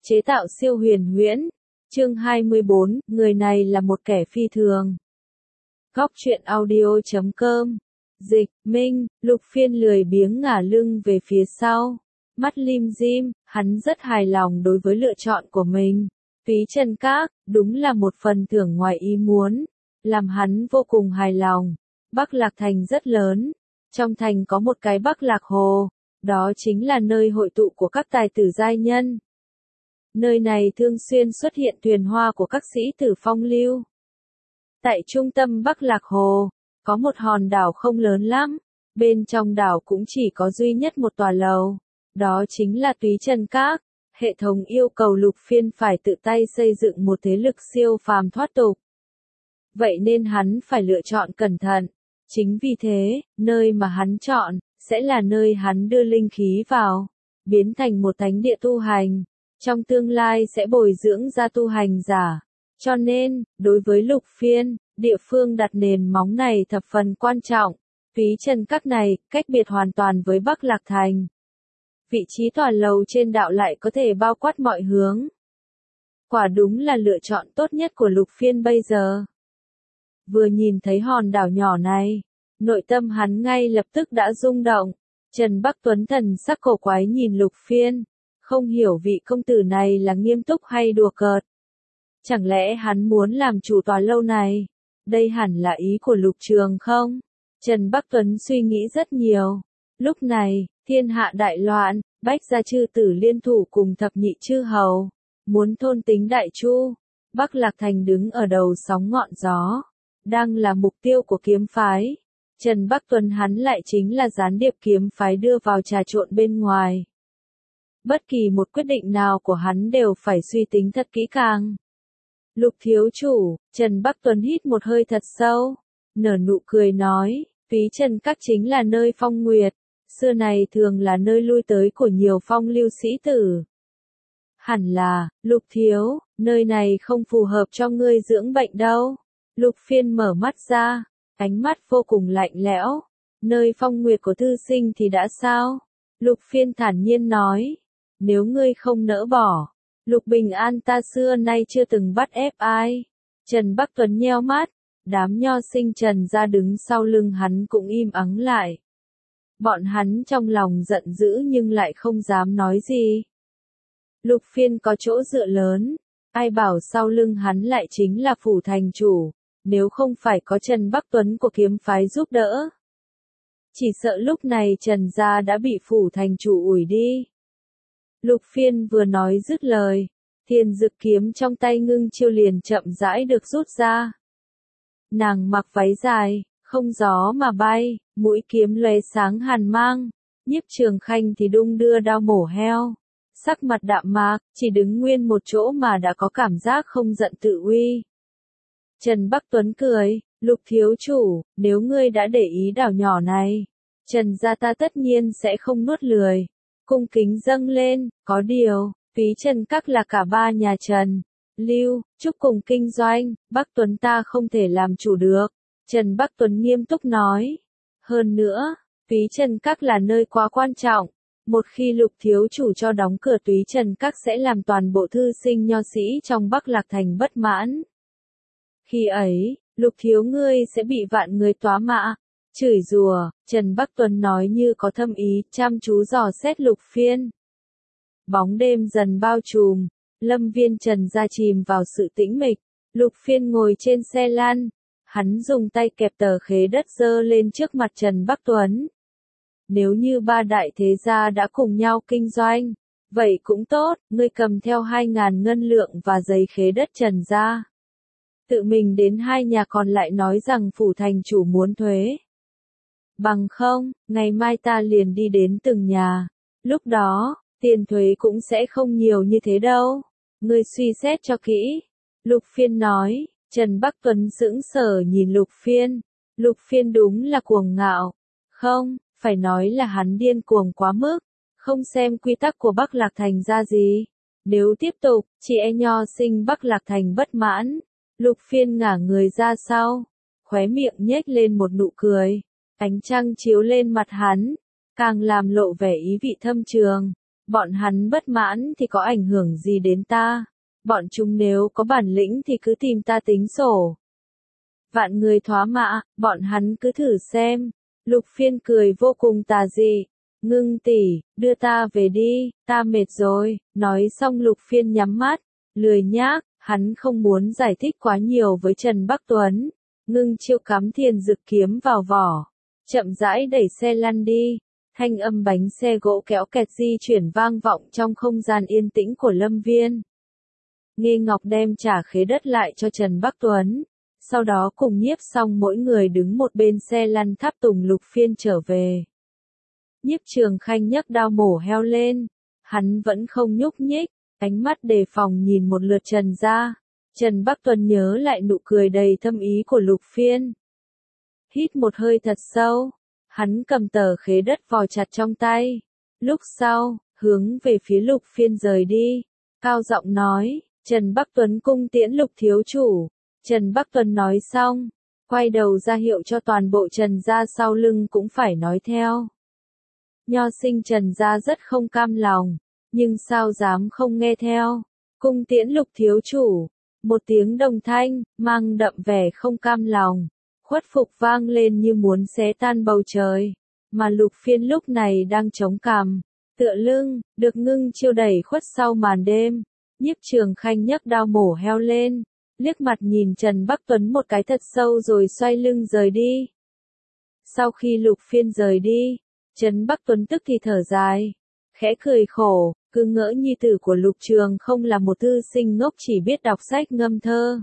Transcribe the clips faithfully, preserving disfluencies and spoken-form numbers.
chế tạo siêu huyền huyễn. Chương hai mươi bốn, người này là một kẻ phi thường. Góc truyện audio chấm com. Dịch, Minh, Lục Phiên lười biếng ngả lưng về phía sau. Mắt lim dim, hắn rất hài lòng đối với lựa chọn của mình. Túy Trần Các, đúng là một phần thưởng ngoài ý muốn. Làm hắn vô cùng hài lòng. Bắc Lạc Thành rất lớn. Trong thành có một cái Bắc Lạc Hồ. Đó chính là nơi hội tụ của các tài tử giai nhân. Nơi này thường xuyên xuất hiện thuyền hoa của các sĩ tử phong lưu. Tại trung tâm Bắc Lạc Hồ, có một hòn đảo không lớn lắm. Bên trong đảo cũng chỉ có duy nhất một tòa lầu. Đó chính là Túy Trần Các. Hệ thống yêu cầu Lục Phiên phải tự tay xây dựng một thế lực siêu phàm thoát tục. Vậy nên hắn phải lựa chọn cẩn thận. Chính vì thế, nơi mà hắn chọn, sẽ là nơi hắn đưa linh khí vào, biến thành một thánh địa tu hành. Trong tương lai sẽ bồi dưỡng ra tu hành giả. Cho nên, đối với Lục Phiên, địa phương đặt nền móng này thập phần quan trọng. Túy Trần Các này, cách biệt hoàn toàn với Bắc Lạc Thành. Vị trí tòa lầu trên đạo lại có thể bao quát mọi hướng. Quả đúng là lựa chọn tốt nhất của Lục Phiên bây giờ. Vừa nhìn thấy hòn đảo nhỏ này, nội tâm hắn ngay lập tức đã rung động. Trần Bắc Tuấn thần sắc cổ quái nhìn Lục Phiên, không hiểu vị công tử này là nghiêm túc hay đùa cợt. Chẳng lẽ hắn muốn làm chủ tòa lâu này? Đây hẳn là ý của Lục Trường không? Trần Bắc Tuấn suy nghĩ rất nhiều. Lúc này, thiên hạ đại loạn, Bách gia chư tử liên thủ cùng thập nhị chư hầu, muốn thôn tính Đại Chu. Bắc Lạc Thành đứng ở đầu sóng ngọn gió, đang là mục tiêu của kiếm phái. Trần Bắc Tuấn hắn lại chính là gián điệp kiếm phái đưa vào trà trộn bên ngoài. Bất kỳ một quyết định nào của hắn đều phải suy tính thật kỹ càng. Lục thiếu chủ, Trần Bắc Tuấn hít một hơi thật sâu, nở nụ cười nói, Túy Trần Các chính là nơi phong nguyệt, xưa này thường là nơi lui tới của nhiều phong lưu sĩ tử. Hẳn là, Lục thiếu, nơi này không phù hợp cho ngươi dưỡng bệnh đâu. Lục Phiên mở mắt ra, ánh mắt vô cùng lạnh lẽo. Nơi phong nguyệt của thư sinh thì đã sao? Lục Phiên thản nhiên nói, nếu ngươi không nỡ bỏ, Lục Bình An ta xưa nay chưa từng bắt ép ai. Trần Bắc Tuấn nheo mắt, đám nho sinh Trần ra đứng sau lưng hắn cũng im ắng lại. Bọn hắn trong lòng giận dữ nhưng lại không dám nói gì. Lục Phiên có chỗ dựa lớn, ai bảo sau lưng hắn lại chính là phủ thành chủ, nếu không phải có Trần Bắc Tuấn của kiếm phái giúp đỡ. Chỉ sợ lúc này Trần gia đã bị phủ thành chủ ủi đi. Lục Phiên vừa nói dứt lời, Thiên Dực kiếm trong tay ngưng chiêu liền chậm rãi được rút ra. Nàng mặc váy dài, không gió mà bay, mũi kiếm lóe sáng hàn mang, Nhiếp Trường Khanh thì đung đưa đao mổ heo. Sắc mặt đạm mạc, chỉ đứng nguyên một chỗ mà đã có cảm giác không giận tự uy. Trần Bắc Tuấn cười, Lục thiếu chủ, nếu ngươi đã để ý đảo nhỏ này, Trần gia ta tất nhiên sẽ không nuốt lười. Cung kính dâng lên, có điều, Túy Trần Các là cả ba nhà Trần, Lưu, Trúc cùng kinh doanh, Bắc Tuấn ta không thể làm chủ được. Trần Bắc Tuấn nghiêm túc nói. Hơn nữa, Túy Trần Các là nơi quá quan trọng. Một khi Lục thiếu chủ cho đóng cửa Túy Trần Các sẽ làm toàn bộ thư sinh nho sĩ trong Bắc Lạc Thành bất mãn. Khi ấy, Lục thiếu ngươi sẽ bị vạn người tóa mạ, chửi rủa. Trần Bắc Tuấn nói như có thâm ý, chăm chú dò xét Lục Phiên. Bóng đêm dần bao trùm, Lâm Viên Trần ra chìm vào sự tĩnh mịch. Lục Phiên ngồi trên xe lăn, hắn dùng tay kẹp tờ khế đất giơ lên trước mặt Trần Bắc Tuấn. Nếu như ba đại thế gia đã cùng nhau kinh doanh, vậy cũng tốt, ngươi cầm theo hai ngàn ngân lượng và giấy khế đất Trần gia. Tự mình đến hai nhà còn lại nói rằng phủ thành chủ muốn thuế. Bằng không, ngày mai ta liền đi đến từng nhà. Lúc đó, tiền thuế cũng sẽ không nhiều như thế đâu. Ngươi suy xét cho kỹ. Lục Phiên nói. Trần Bắc Tuấn sững sờ nhìn Lục Phiên. Lục Phiên đúng là cuồng ngạo. Không, phải nói là hắn điên cuồng quá mức. Không xem quy tắc của Bắc Lạc Thành ra gì. Nếu tiếp tục, chị e nho sinh Bắc Lạc Thành bất mãn. Lục Phiên ngả người ra sau. Khóe miệng nhếch lên một nụ cười. Ánh trăng chiếu lên mặt hắn, càng làm lộ vẻ ý vị thâm trường. Bọn hắn bất mãn thì có ảnh hưởng gì đến ta? Bọn chúng nếu có bản lĩnh thì cứ tìm ta tính sổ. Vạn người thoá mạ, bọn hắn cứ thử xem. Lục Phiên cười vô cùng tà dị. Ngưng tỷ, đưa ta về đi, ta mệt rồi. Nói xong Lục Phiên nhắm mắt, lười nhác, hắn không muốn giải thích quá nhiều với Trần Bắc Tuấn. Ngưng Chiêu cắm thiền dực kiếm vào vỏ, chậm rãi đẩy xe lăn đi. Thanh âm bánh xe gỗ kéo kẹt di chuyển vang vọng trong không gian yên tĩnh của Lâm Viên. Nghê Ngọc đem trả khế đất lại cho Trần Bắc Tuấn. Sau đó cùng Nhiếp Song mỗi người đứng một bên xe lăn tháp tùng Lục Phiên trở về. Nhiếp Trường Khanh nhấc đao mổ heo lên. Hắn vẫn không nhúc nhích, ánh mắt đề phòng nhìn một lượt Trần ra. Trần Bắc Tuấn nhớ lại nụ cười đầy thâm ý của Lục Phiên. Hít một hơi thật sâu, hắn cầm tờ khế đất vò chặt trong tay. Lúc sau, hướng về phía Lục Phiên rời đi. Cao giọng nói, Trần Bắc Tuấn cung tiễn Lục thiếu chủ. Trần Bắc Tuấn nói xong, quay đầu ra hiệu cho toàn bộ Trần gia sau lưng cũng phải nói theo. Nho sinh Trần gia rất không cam lòng, nhưng sao dám không nghe theo. Cung tiễn Lục thiếu chủ, một tiếng đồng thanh, mang đậm vẻ không cam lòng, khuất phục vang lên như muốn xé tan bầu trời. Mà Lục Phiên lúc này đang chống cằm, tựa lưng, được Ngưng Chiêu đẩy khuất sau màn đêm. Nhiếp Trường Khanh nhấc đao mổ heo lên, liếc mặt nhìn Trần Bắc Tuấn một cái thật sâu rồi xoay lưng rời đi. Sau khi Lục Phiên rời đi, Trần Bắc Tuấn tức thì thở dài, khẽ cười khổ, cứ ngỡ nhi tử của Lục Trường không là một thư sinh ngốc chỉ biết đọc sách ngâm thơ.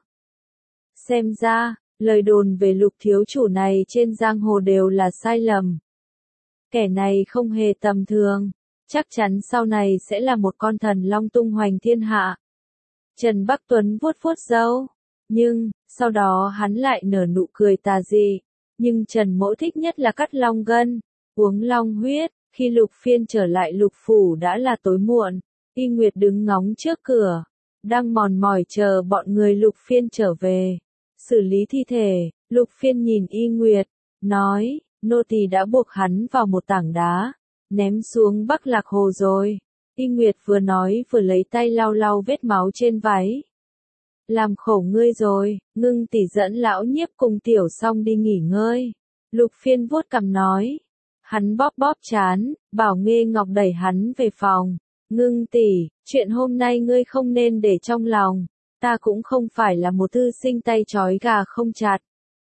Xem ra, lời đồn về Lục thiếu chủ này trên giang hồ đều là sai lầm. Kẻ này không hề tầm thường, chắc chắn sau này sẽ là một con thần long tung hoành thiên hạ. Trần Bắc Tuấn vuốt vuốt râu, nhưng, sau đó hắn lại nở nụ cười tà dị. Nhưng Trần Mỗ thích nhất là cắt long gân, uống long huyết. Khi Lục Phiên trở lại Lục phủ đã là tối muộn, Y Nguyệt đứng ngóng trước cửa, đang mòn mỏi chờ bọn người Lục Phiên trở về. Xử lý thi thể, Lục Phiên nhìn Y Nguyệt, nói, nô tỳ đã buộc hắn vào một tảng đá, ném xuống Bắc Lạc Hồ rồi. Y Nguyệt vừa nói vừa lấy tay lau lau vết máu trên váy. Làm khổ ngươi rồi, Ngưng tỷ dẫn lão Nhiếp cùng Tiểu Song đi nghỉ ngơi. Lục Phiên vuốt cằm nói. Hắn bóp bóp chán, bảo Nghê Ngọc đẩy hắn về phòng. Ngưng tỷ, chuyện hôm nay ngươi không nên để trong lòng. Ta cũng không phải là một thư sinh tay trói gà không chặt.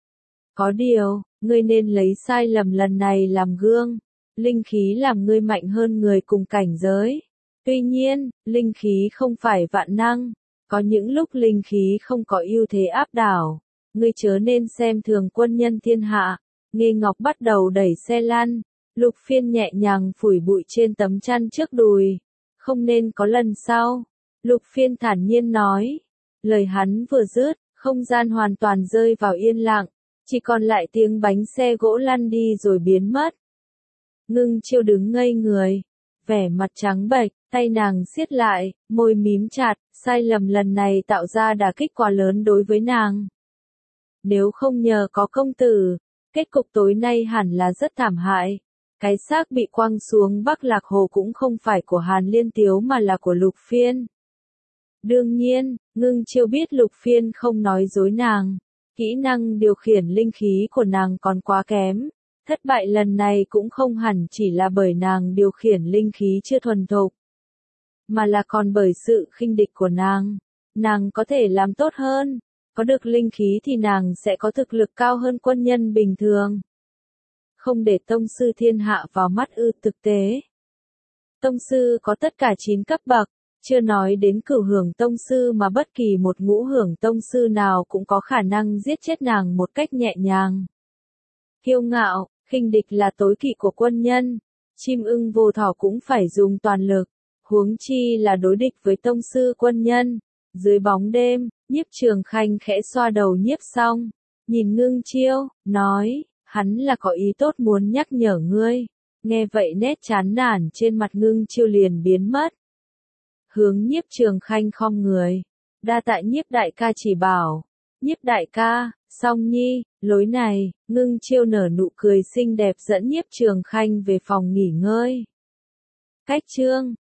Có điều, ngươi nên lấy sai lầm lần này làm gương. Linh khí làm ngươi mạnh hơn người cùng cảnh giới. Tuy nhiên, linh khí không phải vạn năng. Có những lúc linh khí không có ưu thế áp đảo. Ngươi chớ nên xem thường quân nhân thiên hạ. Nghê Ngọc bắt đầu đẩy xe lăn. Lục Phiên nhẹ nhàng phủi bụi trên tấm chăn trước đùi. Không nên có lần sau. Lục Phiên thản nhiên nói. Lời hắn vừa dứt, không gian hoàn toàn rơi vào yên lặng. Chỉ còn lại tiếng bánh xe gỗ lăn đi rồi biến mất. Ngưng Chiêu đứng ngây người. Vẻ mặt trắng bệch, tay nàng siết lại, môi mím chặt. Sai lầm lần này tạo ra đả kích quá lớn đối với nàng. Nếu không nhờ có công tử, kết cục tối nay hẳn là rất thảm hại. Cái xác bị quăng xuống Bắc Lạc Hồ cũng không phải của Hàn Liên Tiếu mà là của Lục Phiên. Đương nhiên, Ngưng Chiêu biết Lục Phiên không nói dối nàng. Kỹ năng điều khiển linh khí của nàng còn quá kém. Thất bại lần này cũng không hẳn chỉ là bởi nàng điều khiển linh khí chưa thuần thục, mà là còn bởi sự khinh địch của nàng. Nàng có thể làm tốt hơn. Có được linh khí thì nàng sẽ có thực lực cao hơn quân nhân bình thường. Không để tông sư thiên hạ vào mắt ư? Thực tế, tông sư có tất cả chín cấp bậc, chưa nói đến cửu hưởng tông sư mà bất kỳ một ngũ hưởng tông sư nào cũng có khả năng giết chết nàng một cách nhẹ nhàng. Kiêu ngạo, khinh địch là tối kỵ của quân nhân, chim ưng vô thỏ cũng phải dùng toàn lực, huống chi là đối địch với tông sư quân nhân. Dưới bóng đêm, Nhiếp Trường Khanh khẽ xoa đầu Nhiếp Song, nhìn Ngưng Chiêu, nói, hắn là có ý tốt muốn nhắc nhở ngươi. Nghe vậy nét chán nản trên mặt Ngưng Chiêu liền biến mất. Hướng Nhiếp Trường Khanh khom người, đa tạ Nhiếp đại ca chỉ bảo. Nhiếp đại ca, Song nhi, lối này. Ngưng Chiêu nở nụ cười xinh đẹp dẫn Nhiếp Trường Khanh về phòng nghỉ ngơi. Cách chương